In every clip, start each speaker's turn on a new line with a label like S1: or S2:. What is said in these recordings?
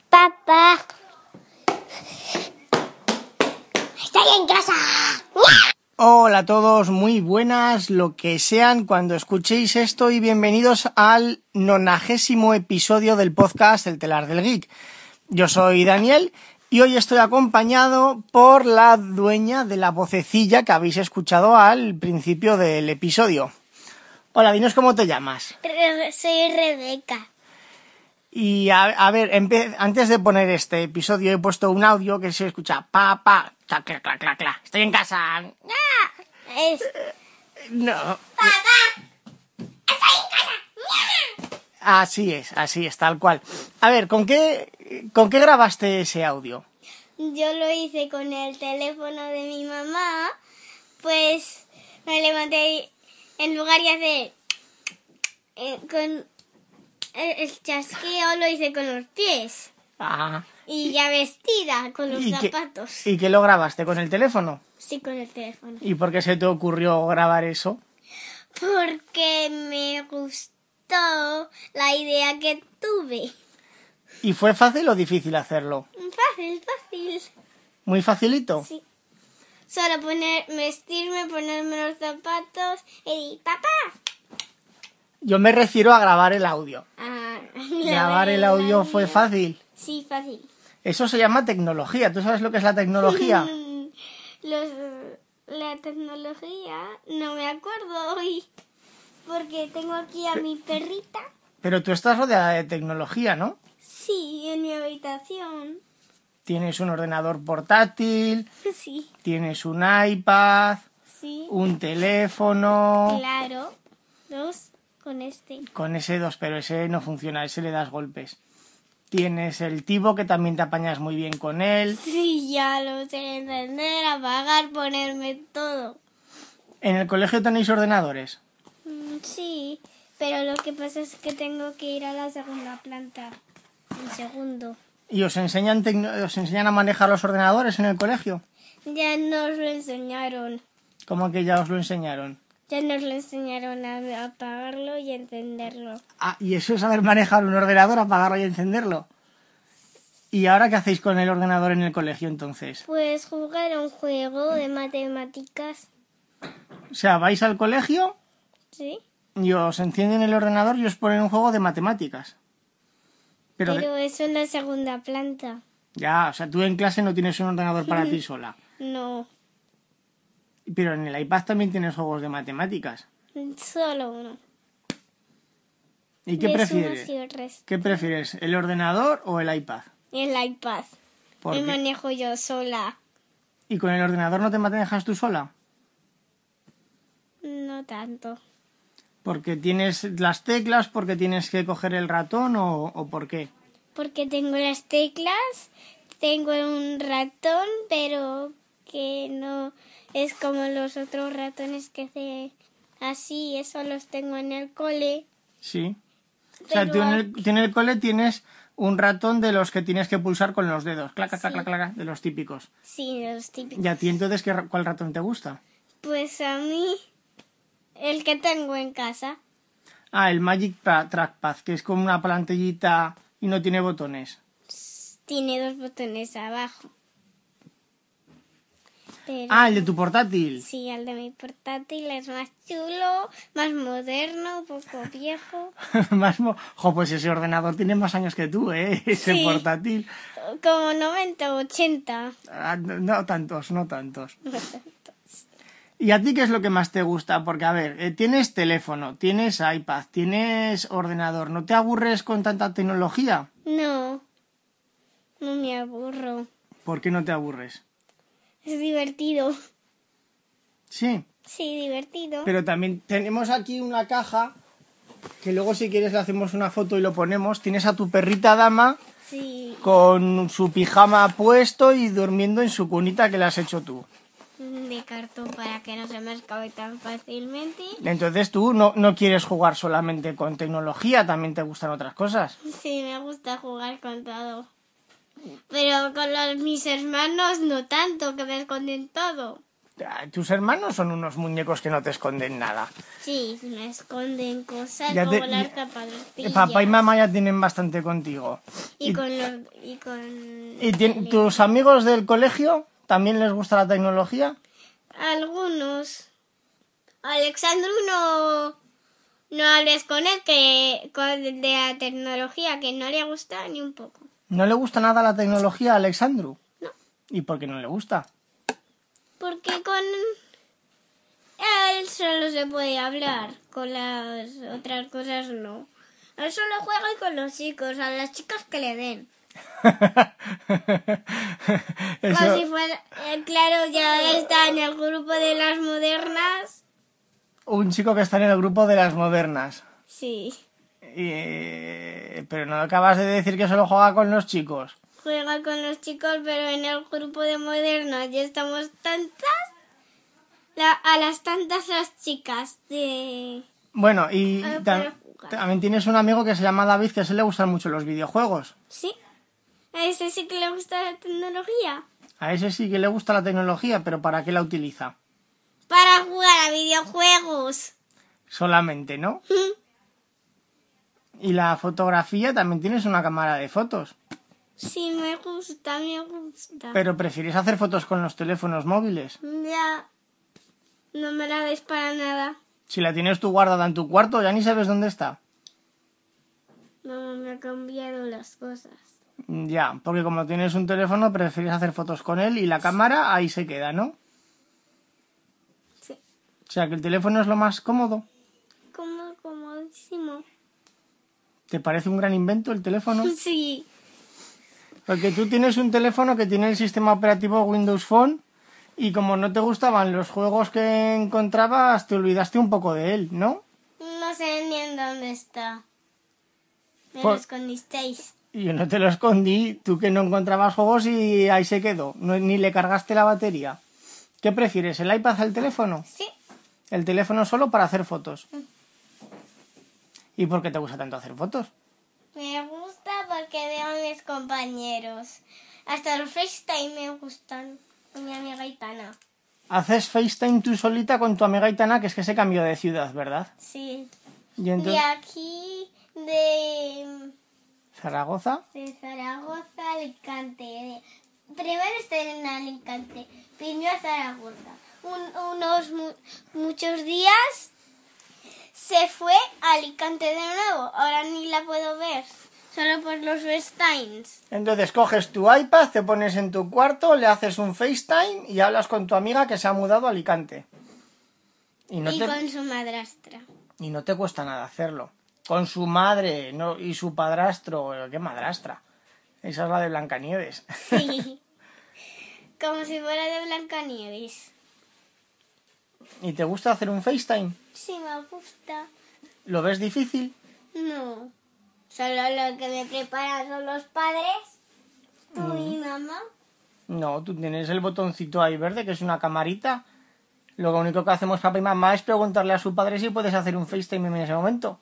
S1: Papá, estoy en casa.
S2: Hola a todos, muy buenas, lo que sean cuando escuchéis esto y bienvenidos al 90º episodio del podcast El Telar del Geek. Yo soy Daniel y hoy estoy acompañado por la dueña de la vocecilla que habéis escuchado al principio del episodio. Hola, dinos cómo te llamas.
S1: Soy Rebeca.
S2: Y a ver, antes de poner este episodio he puesto un audio que se escucha papá, clac, clac, clac, clac, clac. Estoy en casa. No.
S1: Papá, estoy en casa.
S2: Así es, tal cual. A ver, ¿con qué grabaste ese audio?
S1: Yo lo hice con el teléfono de mi mamá, pues me levanté en lugar de hacer con el chasqueo, lo hice con los pies.
S2: Ah.
S1: Y ya vestida, con los zapatos.
S2: ¿Y qué lo grabaste? ¿Con el teléfono?
S1: Sí, con el teléfono.
S2: ¿Y por qué se te ocurrió grabar eso?
S1: Porque me gustó la idea que tuve.
S2: ¿Y fue fácil o difícil hacerlo?
S1: Fácil.
S2: ¿Muy facilito?
S1: Sí. Solo vestirme, ponerme los zapatos y papá.
S2: Yo me refiero a grabar el audio. ¿Grabar el audio fue fácil?
S1: Sí, fácil.
S2: Eso se llama tecnología. ¿Tú sabes lo que es la tecnología?
S1: La tecnología, no me acuerdo hoy, porque tengo aquí a mi perrita.
S2: Pero tú estás rodeada de tecnología, ¿no?
S1: Sí, en mi habitación.
S2: Tienes un ordenador portátil,
S1: Sí.
S2: tienes un iPad,
S1: Sí.
S2: un teléfono.
S1: Claro. 2 con este.
S2: Con ese 2, pero ese no funciona, ese le das golpes. Tienes el Tivo, que también te apañas muy bien con él.
S1: Sí, ya lo sé encender, apagar, ponerme todo.
S2: ¿En el colegio tenéis ordenadores?
S1: Sí, pero lo que pasa es que tengo que ir a la segunda planta. El segundo.
S2: ¿Y os enseñan a manejar los ordenadores en el colegio?
S1: Ya nos lo enseñaron.
S2: ¿Cómo que ya os lo enseñaron?
S1: Ya nos lo enseñaron a apagarlo y encenderlo.
S2: Ah, ¿y eso es saber manejar un ordenador, apagarlo y encenderlo? ¿Y ahora qué hacéis con el ordenador en el colegio entonces?
S1: Pues jugar a un juego de matemáticas.
S2: O sea, vais al colegio
S1: ¿Sí?
S2: y os encienden el ordenador y os ponen un juego de matemáticas.
S1: Pero eso en la segunda planta.
S2: Ya, o sea, tú en clase no tienes un ordenador para ti sola.
S1: No,
S2: Pero en el iPad también tienes juegos de matemáticas.
S1: solo uno.
S2: ¿Y qué
S1: De
S2: prefieres?
S1: sumas y el resto.
S2: ¿Qué prefieres, el ordenador o el iPad?
S1: El iPad.
S2: ¿Por
S1: Me
S2: qué?
S1: manejo yo sola.
S2: ¿Y con el ordenador no te manejas tú sola?
S1: No tanto.
S2: ¿Porque tienes las teclas, porque tienes que coger el ratón o por qué?
S1: Porque tengo las teclas, tengo un ratón, pero que no es como los otros ratones que se así, eso los tengo en el cole.
S2: Sí. O sea,
S1: Pero
S2: tú en el cole tienes un ratón de los que tienes que pulsar con los dedos. Clac, clac,
S1: Sí.
S2: clac, clac, de los típicos.
S1: Sí, los típicos.
S2: ¿Y a ti entonces cuál ratón te gusta?
S1: Pues a mí, el que tengo en casa.
S2: Ah, el Magic Trackpad, que es como una plantillita y no tiene botones.
S1: Tiene 2 botones abajo. Pero,
S2: Ah, el de tu portátil.
S1: sí, el de mi portátil es más chulo, más moderno, un poco viejo.
S2: Pues ese ordenador tiene más años que tú, ¿eh? Ese
S1: Sí.
S2: portátil.
S1: Como 90 o 80.
S2: Ah, no tantos. ¿Y a ti qué es lo que más te gusta? Porque, a ver, tienes teléfono, tienes iPad, tienes ordenador. ¿No te aburres con tanta tecnología?
S1: No me aburro.
S2: ¿Por qué no te aburres?
S1: Es divertido.
S2: Sí,
S1: Sí, divertido.
S2: pero también tenemos aquí una caja que luego si quieres le hacemos una foto y lo ponemos. Tienes a tu perrita Dama
S1: Sí,
S2: con su pijama puesto y durmiendo en su cunita que le has hecho tú.
S1: de cartón para que no se me escape tan fácilmente.
S2: Entonces tú no quieres jugar solamente con tecnología, también te gustan otras cosas.
S1: Sí, me gusta jugar con todo. Pero con mis hermanos no tanto, que me esconden todo.
S2: Tus hermanos son unos muñecos que no te esconden nada.
S1: Sí, me esconden cosas
S2: Ya
S1: como las zapatillas.
S2: Papá y mamá ya tienen bastante contigo.
S1: Y con
S2: ¿Tus amigos del colegio también les gusta la tecnología?
S1: algunos. Alexandru no hables con él de la tecnología, que no le gusta ni un poco.
S2: ¿No le gusta nada la tecnología a Alexandru?
S1: No.
S2: ¿Y por qué no le gusta?
S1: Porque con él solo se puede hablar, con las otras cosas no. Él solo juega con los chicos, a las chicas que le den. Como si fuera, claro, ya está en el grupo de las modernas.
S2: Un chico que está en el grupo de las modernas.
S1: Sí,
S2: Pero no acabas de decir que solo juega con los chicos.
S1: juega con los chicos, pero en el grupo de modernas ya estamos tantas. A las tantas las chicas de...
S2: Bueno, y
S1: para jugar.
S2: también tienes un amigo que se llama David, que a ese le gustan mucho los videojuegos.
S1: Sí, a ese sí que le gusta la tecnología.
S2: A ese sí que le gusta la tecnología, pero ¿para qué la utiliza?
S1: Para jugar a videojuegos.
S2: Solamente, ¿no? Y la fotografía, también tienes una cámara de fotos.
S1: Sí, me gusta.
S2: Pero prefieres hacer fotos con los teléfonos móviles.
S1: Ya, no me la des para nada.
S2: Si la tienes tú guardada en tu cuarto, ya ni sabes dónde está.
S1: Mamá me ha cambiado las cosas.
S2: Ya, porque como tienes un teléfono, prefieres hacer fotos con él y la cámara ahí se queda, ¿no?
S1: Sí.
S2: O sea, que el teléfono es lo más cómodo.
S1: Comodísimo.
S2: ¿Te parece un gran invento el teléfono?
S1: Sí.
S2: Porque tú tienes un teléfono que tiene el sistema operativo Windows Phone y como no te gustaban los juegos que encontrabas, te olvidaste un poco de él, ¿no?
S1: No sé ni en dónde está. Me
S2: Por-
S1: lo escondisteis.
S2: Y yo no te lo escondí, tú que no encontrabas juegos y ahí se quedó, ni le cargaste la batería. ¿Qué prefieres, el iPad al teléfono?
S1: Sí.
S2: El teléfono solo para hacer fotos. ¿Y por qué te gusta tanto hacer fotos?
S1: Me gusta porque veo a mis compañeros. Hasta los FaceTime me gustan. Con mi amiga Itana.
S2: Haces FaceTime tú solita con tu amiga Itana, que es que se cambió de ciudad, ¿verdad?
S1: Sí.
S2: Y entonces,
S1: De aquí, de
S2: ¿Zaragoza?
S1: Zaragoza a Alicante. Primero estoy en Alicante, vino a Zaragoza. Muchos días se fue a Alicante de nuevo. Ahora ni la puedo ver, solo por los FaceTimes.
S2: Entonces coges tu iPad, te pones en tu cuarto, le haces un FaceTime y hablas con tu amiga que se ha mudado a Alicante. Y
S1: Con su madrastra.
S2: y no te cuesta nada hacerlo. Con su madre y su padrastro. ¿Qué madrastra? Esa es la de Blancanieves.
S1: Sí. Como si fuera de Blancanieves.
S2: ¿Y te gusta hacer un FaceTime?
S1: Sí, me gusta.
S2: ¿Lo ves difícil?
S1: No. Solo lo que me preparan son los padres. Tú y mamá.
S2: No, tú tienes el botoncito ahí verde, que es una camarita. Lo único que hacemos papá y mamá es preguntarle a su padre si puedes hacer un FaceTime en ese momento.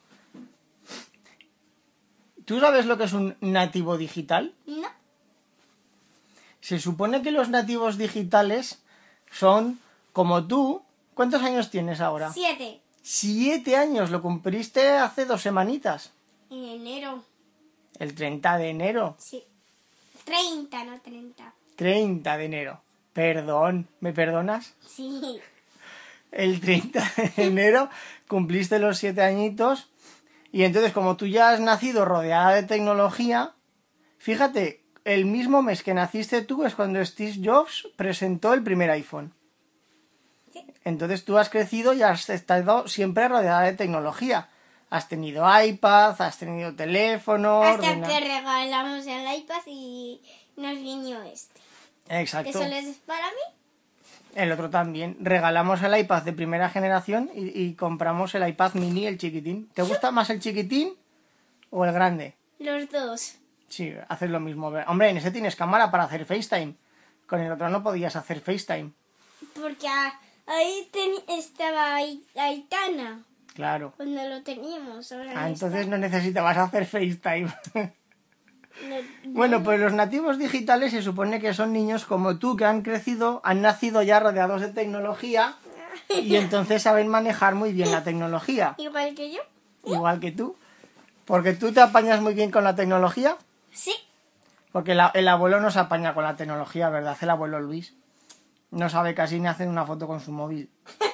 S2: ¿Tú sabes lo que es un nativo digital?
S1: No.
S2: Se supone que los nativos digitales son como tú. ¿Cuántos años tienes ahora?
S1: 7.
S2: 7 años, lo cumpliste hace 2 semanitas.
S1: En enero.
S2: El 30 de enero.
S1: Sí. 30, no 30.
S2: 30 de enero. Perdón, ¿me perdonas?
S1: Sí.
S2: El 30 de enero cumpliste los 7 añitos. Y entonces, como tú ya has nacido rodeada de tecnología, fíjate, el mismo mes que naciste tú es cuando Steve Jobs presentó el primer iPhone.
S1: Sí.
S2: Entonces tú has crecido y has estado siempre rodeada de tecnología. Has tenido iPad, has tenido teléfono...
S1: Hasta que regalamos el iPad y nos vino este.
S2: Exacto.
S1: ¿Que solo es para mí?
S2: El otro también. Regalamos el iPad de primera generación y compramos el iPad mini, el chiquitín. ¿Te gusta más el chiquitín o el grande?
S1: Los dos.
S2: Sí, haces lo mismo. Hombre, en ese tienes cámara para hacer FaceTime. Con el otro no podías hacer FaceTime.
S1: Porque ahí estaba Aitana.
S2: Claro.
S1: Cuando lo teníamos. Ahora no
S2: Entonces
S1: está.
S2: no necesitabas hacer FaceTime. Bueno, pues los nativos digitales se supone que son niños como tú que han nacido ya rodeados de tecnología y entonces saben manejar muy bien la tecnología.
S1: Igual que yo.
S2: Igual que tú. Porque tú te apañas muy bien con la tecnología.
S1: Sí.
S2: Porque el abuelo no se apaña con la tecnología, ¿verdad? El abuelo Luis no sabe casi ni hacer una foto con su móvil.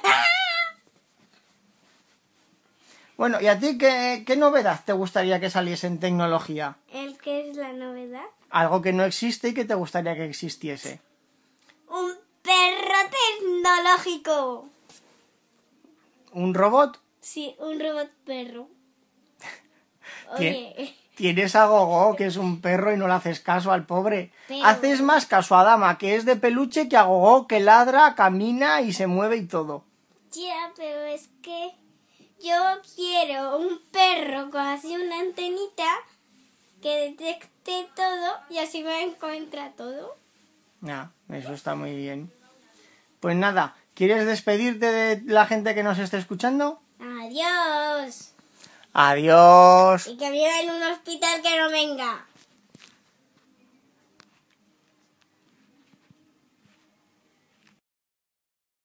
S2: Bueno, ¿y a ti qué novedad te gustaría que saliese en tecnología?
S1: ¿El qué es la novedad?
S2: Algo que no existe y que te gustaría que existiese.
S1: Un perro tecnológico.
S2: ¿Un robot?
S1: Sí, un robot perro. Oye,
S2: Tienes a Gogo, que es un perro, y no le haces caso al pobre.
S1: Pero-
S2: Haces más caso a Dama, que es de peluche, que a Gogo, que ladra, camina y se mueve y todo.
S1: ya, pero es que yo quiero un perro con así una antenita que detecte todo y así me encuentra todo.
S2: Eso está muy bien. Pues nada, ¿quieres despedirte de la gente que nos esté escuchando?
S1: Adiós.
S2: Adiós.
S1: Y que viva en un hospital que no venga.